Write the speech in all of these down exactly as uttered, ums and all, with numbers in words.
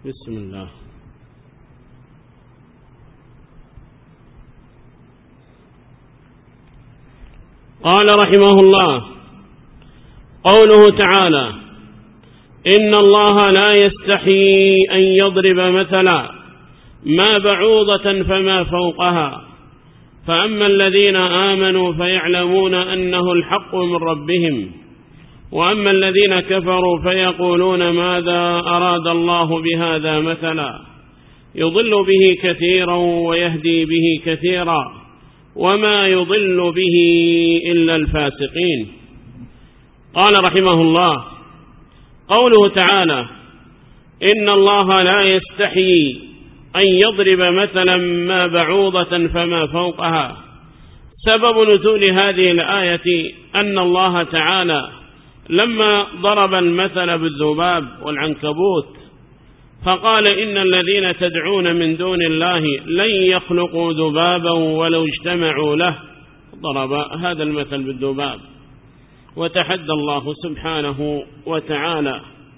بسم الله. قال رحمه الله: قوله تعالى: إن الله لا يستحي أن يضرب مثلا ما بعوضة فما فوقها فأما الذين آمنوا فيعلمون أنه الحق من ربهم وأما الذين كفروا فيقولون ماذا أراد الله بهذا مثلا يضل به كثيرا ويهدي به كثيرا وما يضل به إلا الفاسقين. قال رحمه الله: قوله تعالى: إن الله لا يستحي أن يضرب مثلا ما بعوضة فما فوقها. سبب نزول هذه الآية أن الله تعالى لما ضرب المثل بالذباب والعنكبوت فقال: إن الذين تدعون من دون الله لن يخلقوا ذبابا ولو اجتمعوا له. ضرب هذا المثل بالذباب، وتحدى الله سبحانه وتعالى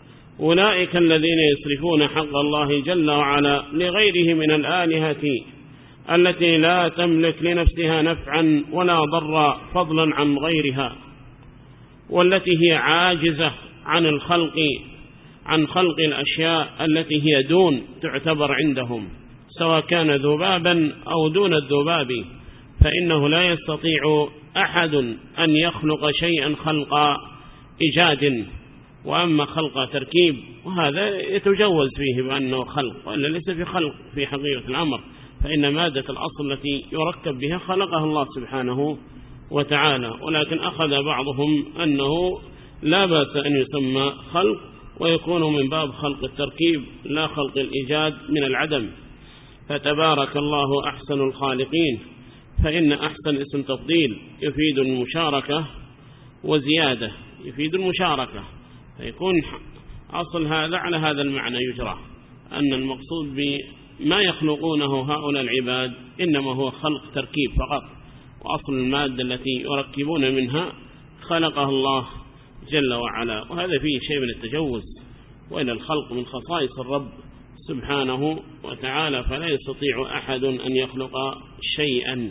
أولئك الذين يصرفون حق الله جل وعلا لغيره من الآلهة التي لا تملك لنفسها نفعا ولا ضرا فضلا عن غيرها، والتي هي عاجزة عن الخلق عن خلق الأشياء التي هي دون تعتبر عندهم، سواء كان ذبابا أو دون الذباب، فإنه لا يستطيع أحد أن يخلق شيئا خلق إيجاد، وأما خلق تركيب وهذا يتجوز فيه بأنه خلق، وإلا ليس في خلق في حقيقة الأمر، فإن مادة الأصل التي يركب بها خلقها الله سبحانه وتعالى. ولكن أخذ بعضهم أنه لا بأس أن يسمى خلق ويكون من باب خلق التركيب لا خلق الإيجاد من العدم. فتبارك الله أحسن الخالقين، فإن أحسن اسم تفضيل يفيد المشاركة وزيادة، يفيد المشاركة، فيكون أصل هذا على هذا المعنى يجرى، أن المقصود بما يخلقونه هؤلاء العباد إنما هو خلق تركيب فقط، وأصل المادة التي يركبون منها خلقها الله جل وعلا، وهذا فيه شيء من التجوز، وإن الخلق من خصائص الرب سبحانه وتعالى، فلا يستطيع أحد أن يخلق شيئا.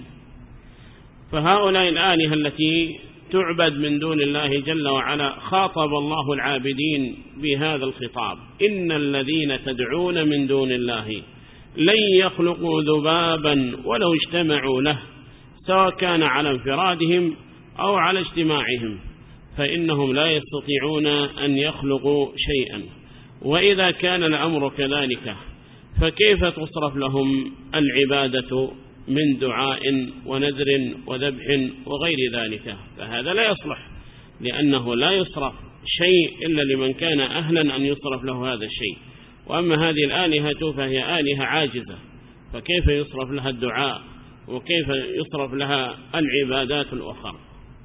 فهؤلاء الآلهة التي تعبد من دون الله جل وعلا خاطب الله العابدين بهذا الخطاب: إن الذين تدعون من دون الله لن يخلقوا ذبابا ولو اجتمعوا له، سواء كان على انفرادهم أو على اجتماعهم، فإنهم لا يستطيعون أن يخلقوا شيئا. وإذا كان الأمر كذلك فكيف تصرف لهم العبادة من دعاء ونذر وذبح وغير ذلك؟ فهذا لا يصلح، لأنه لا يصرف شيء إلا لمن كان أهلا أن يصرف له هذا الشيء. وأما هذه الآلهة فهي آلهة عاجزة، فكيف يصرف لها الدعاء وكيف يصرف لها العبادات الأخرى؟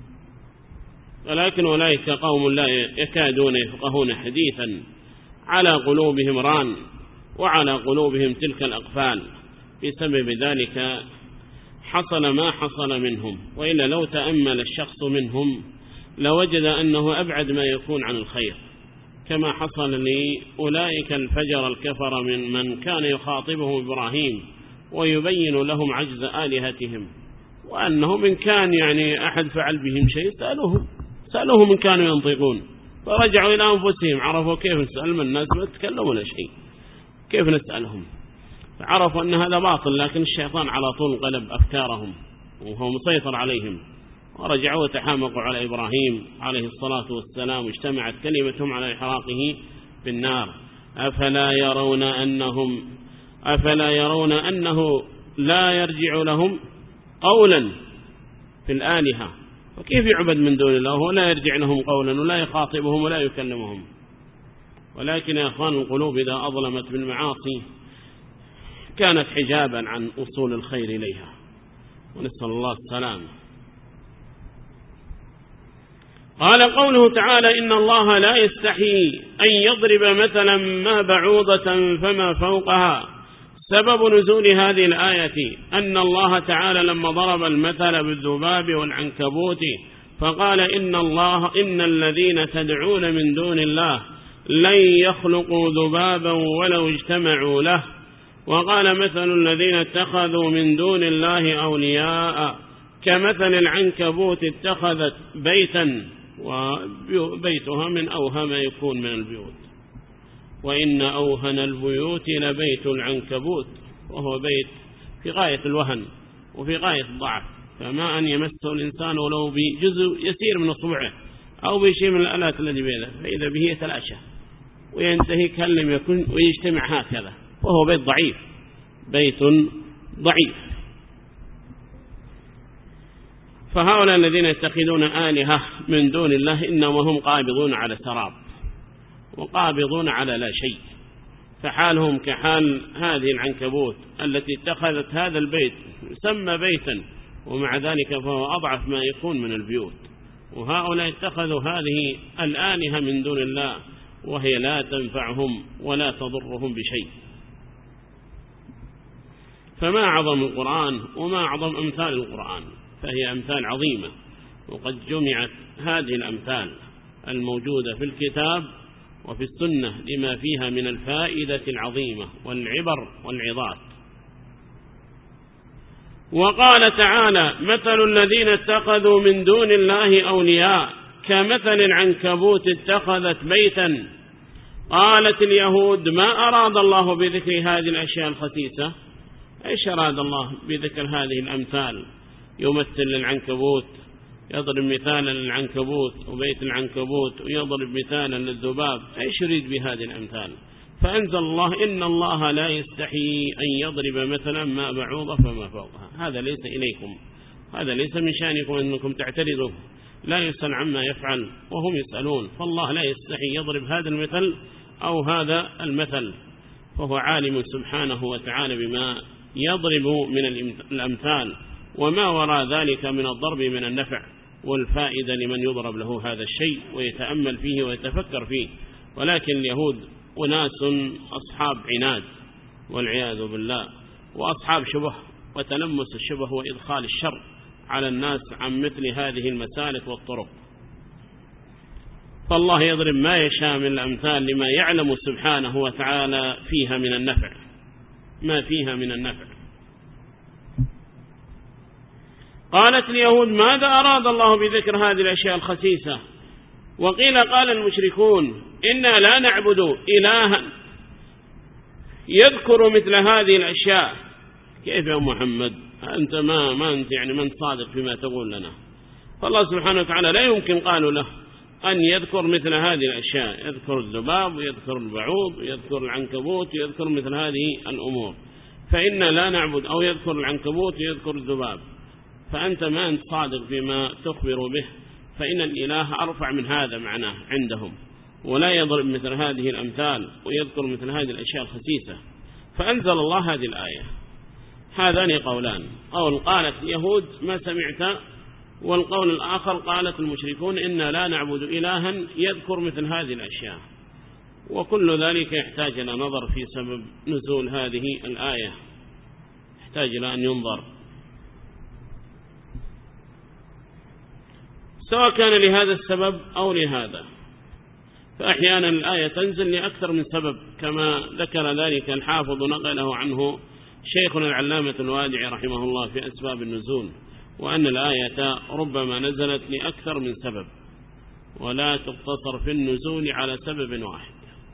ولكن أولئك قوم لا يكادون يفقهون حديثا، على قلوبهم ران وعلى قلوبهم تلك الأقفال، بسبب ذلك حصل ما حصل منهم. وإلا لو تأمل الشخص منهم لوجد أنه أبعد ما يكون عن الخير، كما حصل لأولئك الفجر الكفر من من كان يخاطبهم إبراهيم ويبين لهم عجز آلهتهم، وأنهم إن كان يعني أحد فعل بهم شيء سألوهم سألوهم إن كانوا ينطقون، فرجعوا إلى أنفسهم عرفوا كيف نسأل من الناس ما تكلمون شيء، كيف نسألهم؟ فعرفوا أن هذا باطل، لكن الشيطان على طول قلب أفكارهم وهو مسيطر عليهم، ورجعوا وتحامقوا على إبراهيم عليه الصلاة والسلام، واجتمعت كلمتهم على إحراقه بالنار. أفلا يرون أنهم أفلا يرون أنه لا يرجع لهم قولا في الآلهة، وكيف يعبد من دون الله ولا يرجع لهم قولا ولا يخاطبهم ولا يكلمهم؟ ولكن يا أخوان القلوب إذا أظلمت بالمعاصي كانت حجابا عن وصول الخير إليها، ونسأل الله السلام. قال قوله تعالى: إن الله لا يستحي أن يضرب مثلا ما بعوضة فما فوقها. سبب نزول هذه الآية أن الله تعالى لما ضرب المثل بالذباب والعنكبوت فقال: إن الله إن الذين تدعون من دون الله لن يخلقوا ذبابا ولو اجتمعوا له. وقال مثل الذين اتخذوا من دون الله أولياء كمثل العنكبوت اتخذت بيتا وبيتها من أوهى ما يكون من البيوت، وإن أوهن البيوت لبيت العنكبوت، وهو بيت في غاية الوهن وفي غاية الضعف، فما أن يمسه الإنسان ولو بجزء يسير من أصبعه أو بشيء من الآلات الذي بيده فإذا به يتلاشى وينتهي كان لم يكن ويجتمع هكذا، وهو بيت ضعيف، بيت ضعيف. فهؤلاء الذين يتخذون آلهة من دون الله إنما هم قابضون على سراب وقابضون على لا شيء، فحالهم كحال هذه العنكبوت التي اتخذت هذا البيت يسمى بيتا ومع ذلك فهو أضعف ما يكون من البيوت. وهؤلاء اتخذوا هذه الآلهة من دون الله وهي لا تنفعهم ولا تضرهم بشيء. فما أعظم القرآن وما أعظم أمثال القرآن، فهي أمثال عظيمة، وقد جمعت هذه الأمثال الموجودة في الكتاب وفي السنة لما فيها من الفائدة العظيمة والعبر والعظات. وقال تعالى مثل الذين اتخذوا من دون الله أولياء كمثل العنكبوت اتخذت بيتا. قالت اليهود ما أراد الله بذكر هذه الأشياء الخسيسة؟ إيش أراد الله بذكر هذه الأمثال؟ يمثل للعنكبوت، يضرب مثالا للعنكبوت وبيت العنكبوت، ويضرب مثالا للذباب، إيش يريد بهذه الأمثال؟ فأنزل الله إن الله لا يستحي أن يضرب مثلا ما بعوضة فما فوقها. هذا ليس إليكم، هذا ليس من شأنكم أنكم تعترضوا، لا يسأل عما يفعل وهم يسألون، فالله لا يستحي يضرب هذا المثل أو هذا المثل، فهو عالم سبحانه وتعالى بما يضرب من الأمثال وما وراء ذلك من الضرب من النفع والفائدة لمن يضرب له هذا الشيء ويتأمل فيه ويتفكر فيه. ولكن اليهود أناس أصحاب عناد والعياذ بالله، وأصحاب شبه وتلمس الشبه وإدخال الشر على الناس عن مثل هذه المسالك والطرق. فالله يضرب ما يشاء من الأمثال لما يعلم سبحانه وتعالى فيها من النفع، ما فيها من النفع. قالت اليهود ماذا أراد الله بذكر هذه الأشياء الخسيسة؟ وقيل قال المشركون إنا لا نعبد إلها يذكر مثل هذه الأشياء. كيف يا محمد أنت ما, ما أنت يعني من صادق فيما تقول لنا؟ فالله سبحانه وتعالى لا يمكن قالوا له أن يذكر مثل هذه الأشياء، يذكر الذباب ويذكر البعوض ويذكر العنكبوت ويذكر مثل هذه الأمور، فإنا لا نعبد أو يذكر العنكبوت ويذكر الذباب، فأنت ما أنت صادق فيما تخبر به، فإن الإله أرفع من هذا معناه عندهم، ولا يضرب مثل هذه الأمثال ويذكر مثل هذه الأشياء الخسيسة. فأنزل الله هذه الآية. هذان قولان، قول قالت اليهود ما سمعت، والقول الآخر قالت المشركون إنا لا نعبد إلها يذكر مثل هذه الأشياء. وكل ذلك يحتاج إلى نظر في سبب نزول هذه الآية، يحتاج إلى أن ينظر، سواء كان لهذا السبب أو لهذا. فأحيانا الآية تنزل لأكثر من سبب كما ذكر ذلك الحافظ نقله عنه شيخنا العلامة الوادعي رحمه الله في أسباب النزول، وأن الآية ربما نزلت لأكثر من سبب ولا تقتصر في النزول على سبب واحد.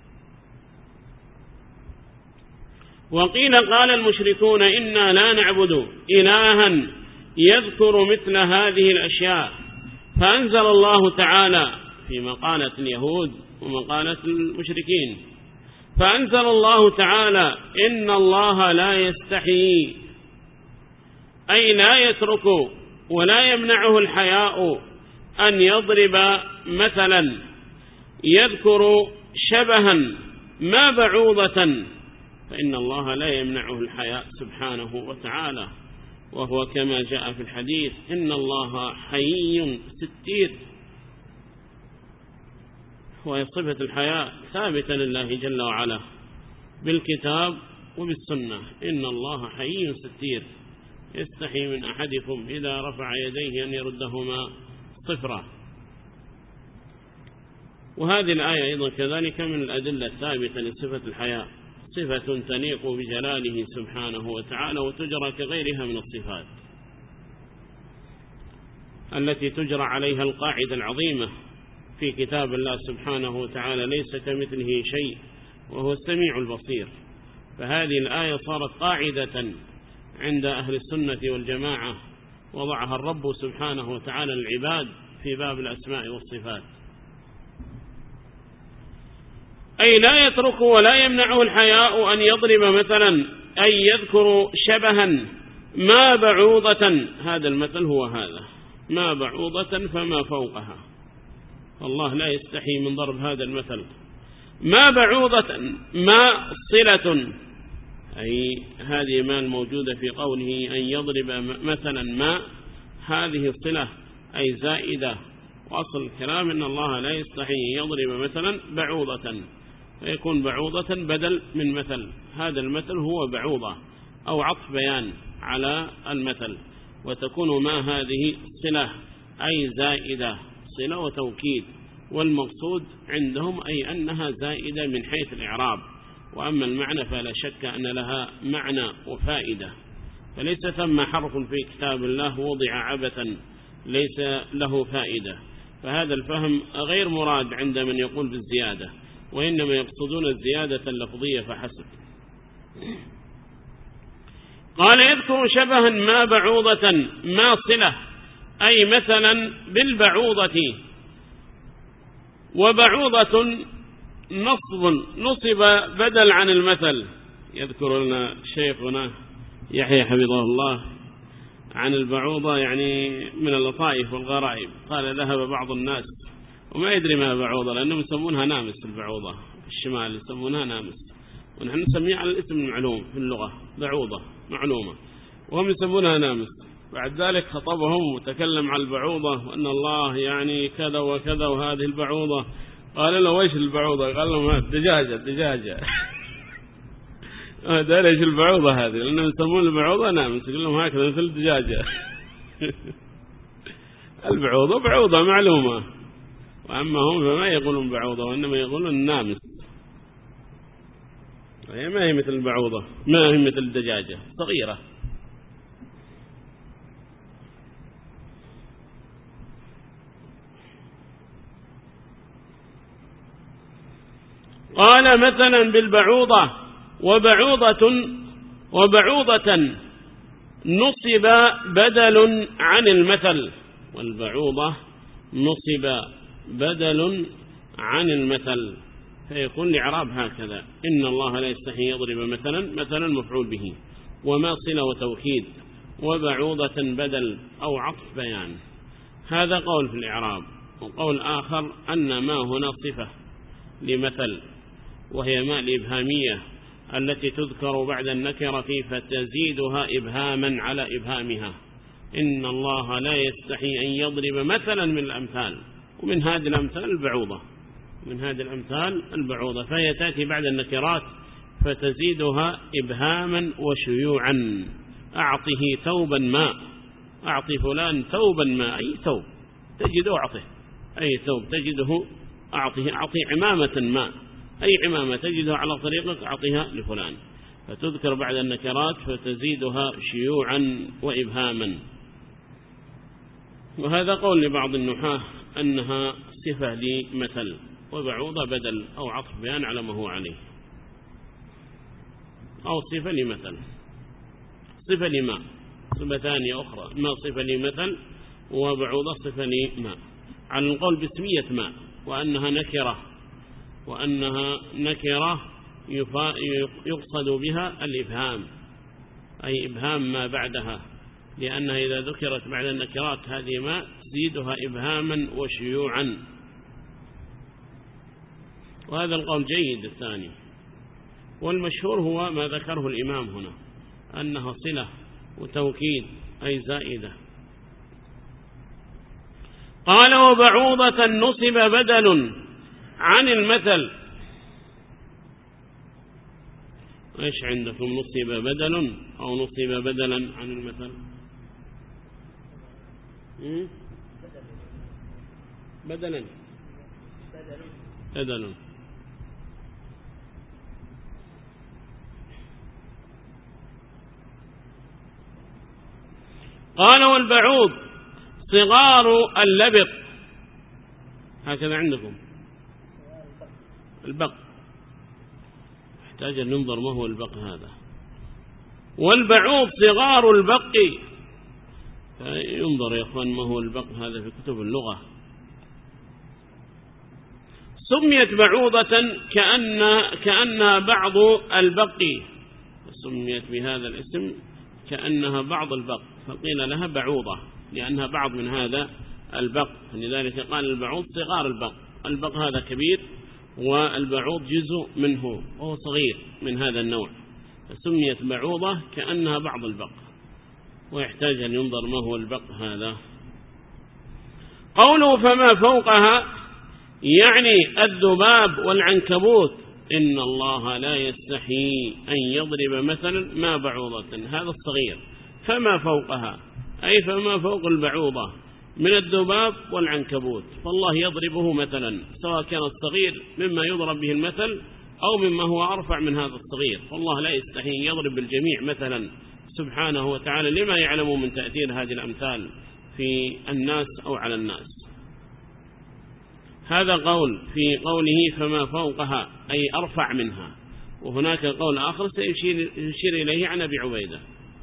وقيل قال المشركون إنا لا نعبد إلها يذكر مثل هذه الأشياء، فأنزل الله تعالى في مقالة اليهود ومقالة المشركين، فأنزل الله تعالى إن الله لا يستحي، أي لا يترك ولا يمنعه الحياء أن يضرب مثلا يذكر شبها ما بعوضة، فإن الله لا يمنعه الحياء سبحانه وتعالى، وهو كما جاء في الحديث إن الله حيي ستير، وصفة الحياء ثابتة لله جل وعلا بالكتاب وبالسنة، إن الله حيي ستير يستحي من أحدكم إذا رفع يديه أن يردهما صفرا. وهذه الآية أيضا كذلك من الأدلة الثابتة لصفة الحياء، صفة تليق بجلاله سبحانه وتعالى، وتجرى كغيرها من الصفات التي تجرى عليها القاعدة العظيمة في كتاب الله سبحانه وتعالى: ليس كمثله شيء وهو السميع البصير. فهذه الآية صارت قاعدة عند أهل السنة والجماعة، وضعها الرب سبحانه وتعالى للعباد في باب الأسماء والصفات، أي لا يترك ولا يمنعه الحياء أن يضرب مثلا، أي يذكر شبها ما بعوضة، هذا المثل هو هذا، ما بعوضة فما فوقها. الله لا يستحي من ضرب هذا المثل. ما بعوضة ما صلة، أي هذه ما الموجودة في قوله أن يضرب مثلا ما، هذه الصلة أي زائدة. وأصل الكلام أن الله لا يستحي أن يضرب مثلا بعوضة، فيكون بعوضة بدل من مثل، هذا المثل هو بعوضة أو عطف بيان على المثل، وتكون ما هذه صلة أي زائدة، صلة وتوكيد، والمقصود عندهم أي أنها زائدة من حيث الإعراب، وأما المعنى فلا شك أن لها معنى وفائدة، فليس ثم حرف في كتاب الله وضع عبثا ليس له فائدة. فهذا الفهم غير مراد عند من يقول بالزيادة، وإنما يقصدون الزيادة اللفظية فحسب. قال: يذكر شبها ما بعوضة ما صلة، أي مثلا بالبعوضة. وبعوضة نصب نصب بدل عن المثل. يذكر لنا شيخنا يحيى حفظه الله عن البعوضة يعني من اللطائف والغرائب، قال: ذهب بعض الناس وما يدري ما بعوضة، لأنهم يسمونها نامس، البعوضة في الشمال يسمونها نامس، ونحن نسميها على الاسم المعلوم في اللغة بعوضة معلومة، وهم يسمونها نامس. بعد ذلك خطبهم وتكلم عن البعوضة وأن الله يعني كذا وكذا وهذه البعوضة. قال له: وإيش البعوضة؟ قال لهم: الدجاجة الدجاجة ده ليش البعوضة هذه؟ لأنهم يسمون البعوضة نامس، يقول لهم هكذا مثل الدجاجة البعوضة بعوضة معلومة، وأما هم فما يقولون بعوضة، وإنما يقولون نامس، وهي ما هي مثل البعوضة، ما هي مثل الدجاجة صغيرة. قال: مثلا بالبعوضة. وبعوضة وبعوضة نصب بدل عن المثل، والبعوضة نصب بدل عن المثل، فيكون الإعراب هكذا: إن الله لا يستحي يضرب مثلا، مثلا مفعول به، وما صلة وتوكيد، وبعوضة بدل أو عطف بيان. هذا قول في الإعراب. وقول آخر أن ما هنا صفة لمثل، وهي ما الإبهامية التي تذكر بعد النكرة فتزيدها إبهاما على إبهامها. إن الله لا يستحي أن يضرب مثلا من الأمثال، ومن هذه الأمثال البعوضة، من هذه الأمثال البعوضة، فهي تأتي بعد النكرات فتزيدها إبهاما وشيوعا. أعطه ثوبا ما، أعطي فلان ثوبا ما، أي ثوب تجده أعطه، أي ثوب تجده أعطيه، أعطي عمامة ما، أي عمامة تجدها على طريقك أعطيها لفلان، فتذكر بعد النكرات فتزيدها شيوعا وإبهاما. وهذا قول لبعض النحاة أنها صفة لمثل، وبعوضة بدل أو عطف بيان على ما هو عليه، أو صفة لمثل، صفة لما، صفة ثانية أخرى، ما صفة لمثل، وبعوضة صفة لما، على القول باسمية ما، وأنها نكرة، وأنها نكرة يقصد بها الإبهام، أي إبهام ما بعدها، لأنها إذا ذكرت بعد النكرات هذه ما تزيدها إبهاما وشيوعا. وهذا القول جيد الثاني، والمشهور هو ما ذكره الإمام هنا، أنها صلة وتوكيد أي زائدة. قال: وبعوضة نصب بدل عن المثل. ايش عندكم؟ نصب بدل او نصب بدلا عن المثل؟ بدلا بدل. قال والبعوض صغار اللبق، هكذا عندكم البق، يحتاج أن ننظر ما هو البق هذا. والبعوض صغار البق، ينظر يا أخوان ما هو البق هذا في كتب اللغة. سميت بعوضة كأن كأنها بعض البق، سميت بهذا الاسم كأنها بعض البق، فقيل لها بعوضة لأنها بعض من هذا البق، لذلك قال البعوض صغار البق. البق هذا كبير والبعوض جزء منه وهو صغير من هذا النوع، فسميت بعوضة كأنها بعض البق، ويحتاج أن ينظر ما هو البق هذا. قوله فما فوقها يعني الذباب والعنكبوت، إن الله لا يستحي أن يضرب مثلا ما بعوضة، هذا الصغير، فما فوقها أي فما فوق البعوضة من الذباب والعنكبوت، فالله يضربه مثلا، سواء كان الصغير مما يضرب به المثل أو مما هو أرفع من هذا الصغير، فالله لا يستحي أن يضرب بالجميع مثلا سبحانه وتعالى، لما يعلم من تأثير هذه الأمثال في الناس أو على الناس. هذا قول في قوله فما فوقها أي أرفع منها، وهناك قول آخر سيشير يشير إليه عن أبي عبيدة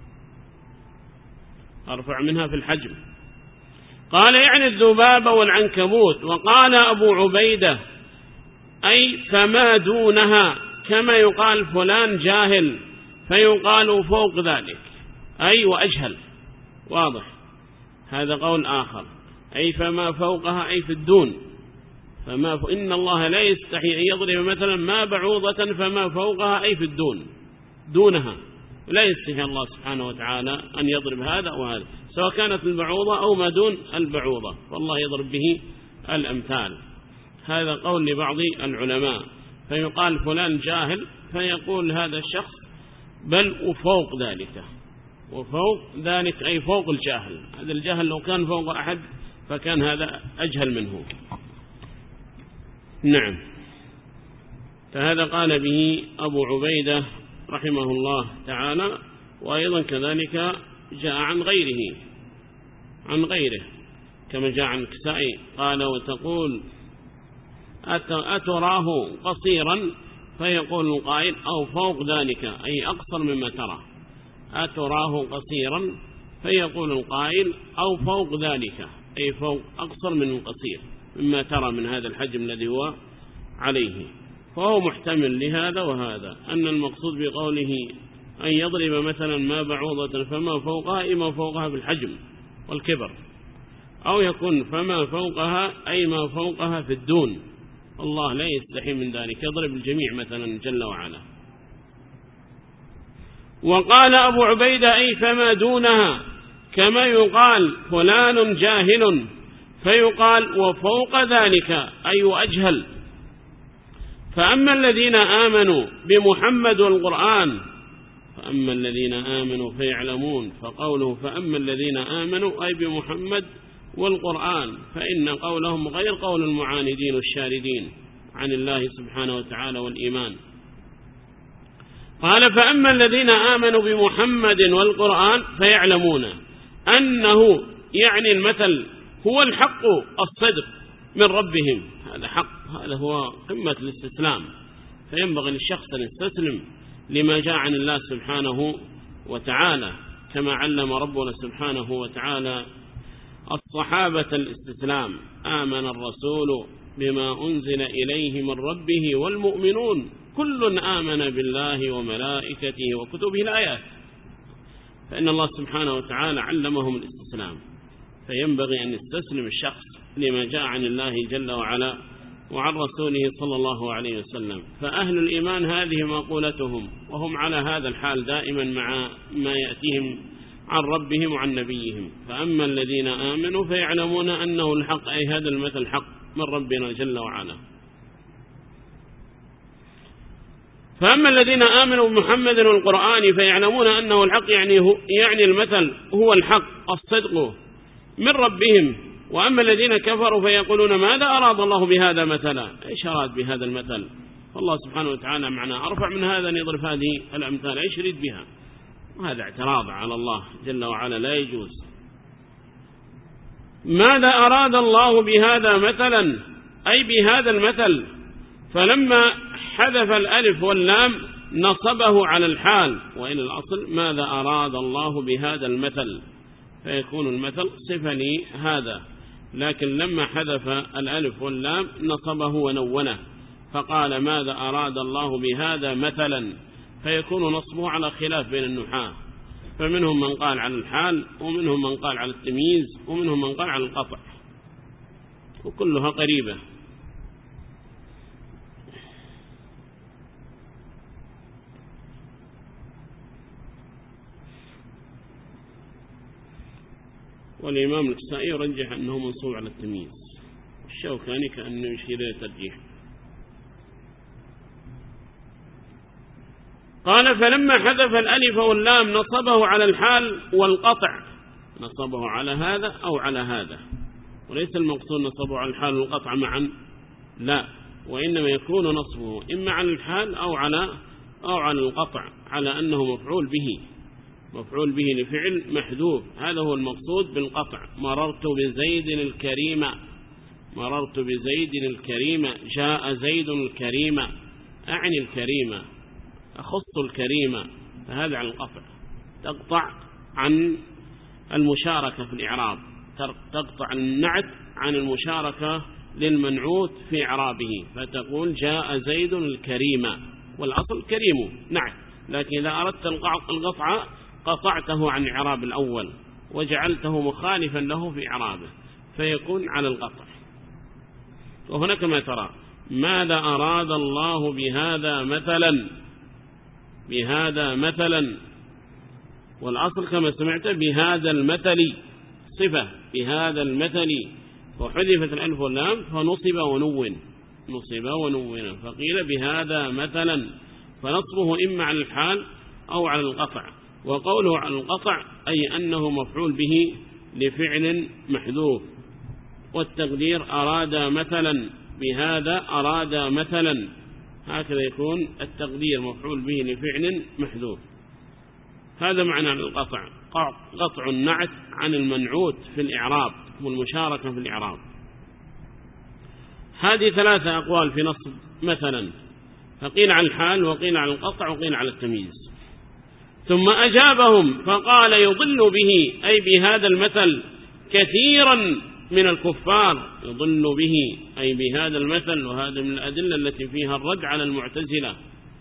أرفع منها في الحجم. قال يعني الذباب والعنكبوت. وقال أبو عبيدة أي فما دونها، كما يقال فلان جاهل فيقال فوق ذلك أي وأجهل، واضح. هذا قول آخر أي فما فوقها أي في الدون، فما ف... إن الله لا يستحي أن يضرب مثلا ما بعوضة فما فوقها أي في الدون، دونها لا يستحي الله سبحانه وتعالى أن يضرب هذا وهذا، سواء كانت البعوضة أو ما دون البعوضة، فالله يضرب به الأمثال. هذا قول لبعض العلماء، فيقال فلان جاهل فيقول هذا الشخص بل وفوق ذلك، وفوق ذلك أي فوق الجاهل، هذا الجاهل لو كان فوق أحد فكان هذا أجهل منه. نعم. فهذا قال به أبو عبيدة رحمه الله تعالى. وأيضا كذلك جاء عن غيره عن غيره كما جاء عن الكسائي قال وتقول أتراه قصيرا فيقول القائل أو فوق ذلك أي أقصر مما ترى، أتراه قصيرا فيقول القائل أو فوق ذلك أي فوق أقصر من القصير مما ترى من هذا الحجم الذي هو عليه. فهو محتمل لهذا وهذا، أن المقصود بقوله أن يضرب مثلا ما بعوضة فما فوقها إما فوقها بالحجم والكبر، أو يكون فما فوقها أي ما فوقها في الدون، الله لا يستحي من ذلك، يضرب الجميع مثلا جل وعلا. وقال أبو عبيدة أي فما دونها، كما يقال فلان جاهل فيقال وفوق ذلك أي وأجهل. فأما الذين آمنوا بمحمد والقرآن فأما الذين آمنوا فيعلمون، فقوله فأما الذين آمنوا أي بمحمد والقرآن، فإن قولهم غير قول المعاندين الشاردين عن الله سبحانه وتعالى والإيمان. قال فأما الذين آمنوا بمحمد والقرآن فيعلمون أنه يعني المثل هو الحق الصدق من ربهم، هذا حق، هذا هو قمة الاستسلام، فينبغي للشخص أن يستسلم لما جاء عن الله سبحانه وتعالى، كما علم ربنا سبحانه وتعالى الصحابة الاستسلام. آمن الرسول بما أنزل إليه من ربه والمؤمنون كل آمن بالله وملائكته وكتبه الآيات، فإن الله سبحانه وتعالى علمهم الاستسلام، فينبغي أن يستسلم الشخص لما جاء عن الله جل وعلا وعن رسوله صلى الله عليه وسلم. فأهل الإيمان هذه مقولتهم، وهم على هذا الحال دائما مع ما يأتيهم عن ربهم وعن نبيهم. فأما الذين آمنوا فيعلمون أنه الحق أي هذا المثل حق من ربنا جل وعلا. فأما الذين آمنوا بمحمد والقرآن فيعلمون أنه الحق يعني, هو يعني المثل هو الحق الصدق من ربهم وأما الذين كفروا فيقولون ماذا أراد الله بهذا مثلا؟ إيش أراد بهذا المثل؟ فالله سبحانه وتعالى معناه أرفع من هذا أن يضرب هذه الأمثال، إيش يريد بها؟ وهذا اعتراض على الله جل وعلا لا يجوز. ماذا أراد الله بهذا مثلا؟ أي بهذا المثل. فلما حذف الألف واللام نصبه على الحال، وإلى الأصل ماذا أراد الله بهذا المثل، فيكون المثل صفة لهذا، لكن لما حذف الألف واللام نصبه ونونه فقال ماذا أراد الله بهذا مثلا، فيكون نصبه على خلاف بين النحاة، فمنهم من قال على الحال، ومنهم من قال على التمييز، ومنهم من قال على القطع، وكلها قريبة. والإمام الكسائي يرجح أنه منصوب على التمييز، الشوكاني كأنه يشير إلى ترجيح. قال فلما حذف الألف واللام نصبه على الحال والقطع، نصبه على هذا أو على هذا، وليس المقصود نصبه على الحال والقطع معا، لا، وإنما يكون نصبه إما على الحال أو على أو على القطع، على أنه مفعول به، مفعول به لفعل محذوف، هذا هو المقصود بالقطع. مررت بزيد الكريم، مررت بزيد الكريم، جاء زيد الكريم، أعني الكريم، أخص الكريم، فهذا عن القطع، تقطع عن المشاركة في الإعراب، تقطع النعت عن المشاركة للمنعوت في إعرابه، فتقول جاء زيد الكريم، والأصل كريم نعت، لكن إذا أردت القطع قطعته عن إعراب الأول وجعلته مخالفا له في إعرابه، فيكون على القطع. وهنا كما ترى ماذا أراد الله بهذا مثلا، بهذا مثلا، والأصل كما سمعت بهذا المثل، صفة بهذا المثل، وحذفت الألف واللام فنصب ونون، نصب ونون، فقيل بهذا مثلا، فنصبه إما على الحال أو على القطع، وقوله على القطع أي أنه مفعول به لفعل محذوف، والتقدير أراد مثلا، بهذا أراد مثلا، هكذا يكون التقدير مفعول به لفعل محذوف. هذا معنى القطع، قطع النعت عن المنعوت في الإعراب والمشاركة في الإعراب. هذه ثلاثة أقوال في نصب مثلا، فقيل على الحال، وقيل على القطع، وقيل على التمييز. ثم أجابهم فقال يضل به أي بهذا المثل كثيرا من الكفار، يضل به أي بهذا المثل، وهذا من الأدلة التي فيها الرد على المعتزلة،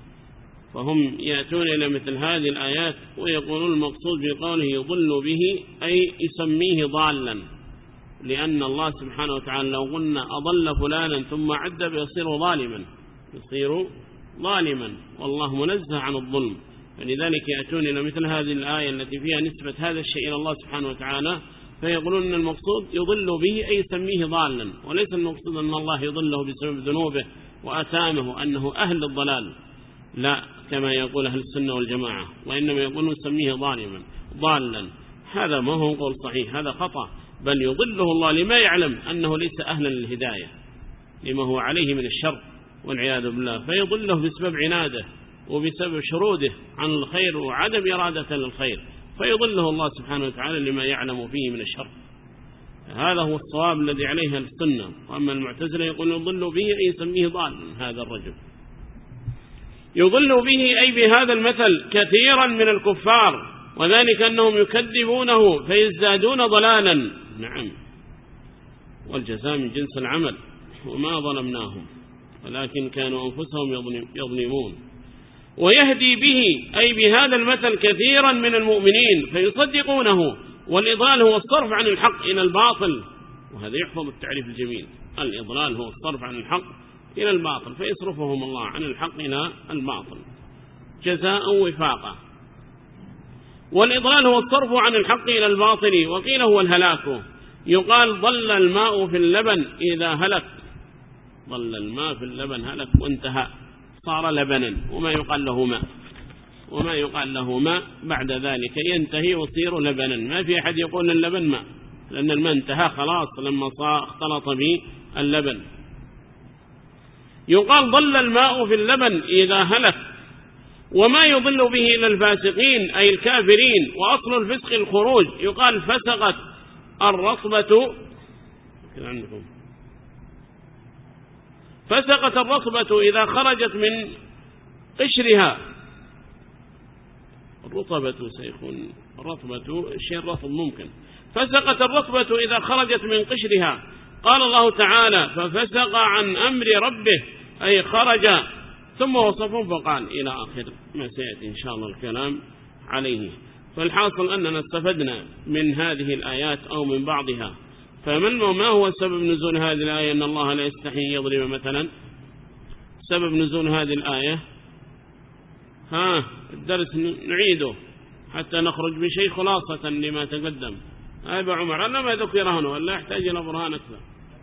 فهم يأتون إلى مثل هذه الآيات ويقولون المقصود بقوله يضل به أي يسميه ضالا، لأن الله سبحانه وتعالى لو قلنا أضل فلانا ثم عذب يصير ظالما، يصير ظالما، والله منزه عن الظلم، فلذلك يأتون إلى مثل هذه الآية التي فيها نسبة هذا الشيء إلى الله سبحانه وتعالى، فيقولون أن المقصود يضل به أي يسميه ضالا، وليس المقصود أن الله يضله بسبب ذنوبه وأثامه أنه أهل الضلال، لا كما يقول أهل السنة والجماعة، وإنما يقولون يسميه ظالما ضالا، هذا ما هو قول صحيح، هذا خطأ، بل يضله الله لما يعلم أنه ليس أهلا للهداية، لما هو عليه من الشر والعياذ بالله، فيضله بسبب عناده وبسبب شروده عن الخير وعدم إرادة للخير، فيضله الله سبحانه وتعالى لما يعلم فيه من الشر. هذا هو الصواب الذي عليه السنة. وأما المعتزلة يقول يضل به أي يسميه ضال، هذا الرجل يضل به أي بهذا المثل كثيرا من الكفار، وذلك أنهم يكذبونه فيزدادون ضلالا، نعم، والجزاء من جنس العمل، وما ظلمناهم ولكن كانوا أنفسهم يظلمون. ويهدي به أي بهذا المثل كثيرا من المؤمنين فيصدقونه، والإضلال هو الصرف عن الحق إلى الباطل، وهذا يحفظ التعريف الجميل، الإضلال هو الصرف عن الحق إلى الباطل، فيصرفهم الله عن الحق إلى الباطل جزاء وفاقا. والإضلال هو الصرف عن الحق إلى الباطل، وقيل هو الهلاك، يقال ضل الماء في اللبن إذا هلك، ضل الماء في اللبن هلك وانتهى صار لبنا، وما يقال له ماء، وما يقال له ماء بعد ذلك ينتهي ويصير لبنا، ما في أحد يقول اللبن ماء، لأن الماء انتهى خلاص لما اختلط به اللبن. يقال ضل الماء في اللبن إذا هلك، وما يضل به إلى الفاسقين أي الكافرين، وأصل الفسق الخروج. يقال فسقت الرطبة فسقت الرطبة إذا خرجت من قشرها. الرطبة سيكون رطبة الشيء الرطب ممكن. فسقت الرطبة إذا خرجت من قشرها. قال الله تعالى ففسق عن أمر ربه أي خرج، ثم وصفهم فقال إلى آخر ما سيأتي إن شاء الله الكلام عليه. فالحاصل أننا استفدنا من هذه الآيات أو من بعضها. فمن ما هو سبب نزول هذه الآية؟ أن الله لا يستحي يضرب مثلا. سبب نزول هذه الآية ها الدرس نعيده حتى نخرج بشيء خلاصة لما تقدم. أبا عمر أنا ما ذكر هنا ولا يحتاج إلى برهان أكثر.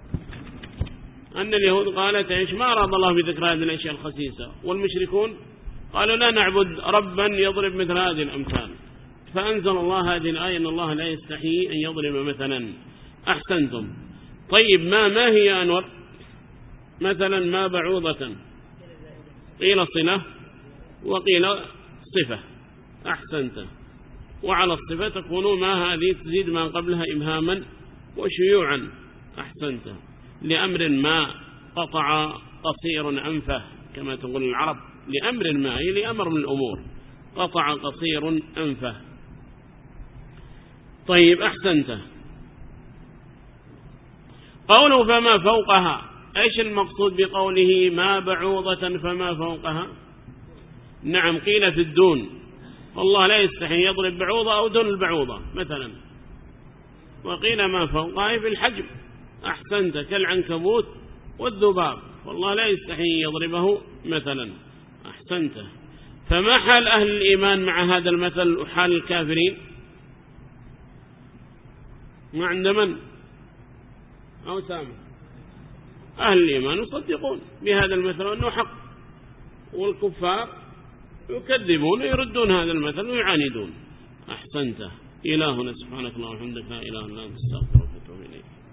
أن اليهود قالت إيش ما أراد الله بذكر هذه الأشياء الخسيسة، والمشركون قالوا لا نعبد ربا يضرب مثل هذه الأمثال. فأنزل الله هذه الآية أن الله لا يستحي أن يضرب مثلا. أحسنتم. طيب ما ما هي أنور؟ مثلا ما بعوضة، قيل صلة وقيل صفة. أحسنت. وعلى الصفة تكون ما هذه تزيد ما قبلها إبهاما وشيوعا. أحسنت. لأمر ما قطع قصير أنفه كما تقول العرب. لأمر ما هي لأمر من الأمور قطع قصير أنفه. طيب أحسنت. قوله فما فوقها، إيش المقصود بقوله ما بعوضة فما فوقها؟ نعم قيل في الدون، والله لا يستحي يضرب بعوضة أو دون البعوضة مثلا. وقيل ما فوقها في الحجم. أحسنت. كالعنكبوت والذباب، والله لا يستحي يضربه مثلا. أحسنت. فما حال أهل الإيمان مع هذا المثل وحال الكافرين؟ ما عند من أو سامع؟ أهل الإيمان يصدقون بهذا المثل وأنه حق، والكفار يكذبون ويردون هذا المثل ويعاندون. أحسنت. إلهنا سبحانك اللهم وبحمدك لا إله إلا أنت استغفرك وأتوب إليك.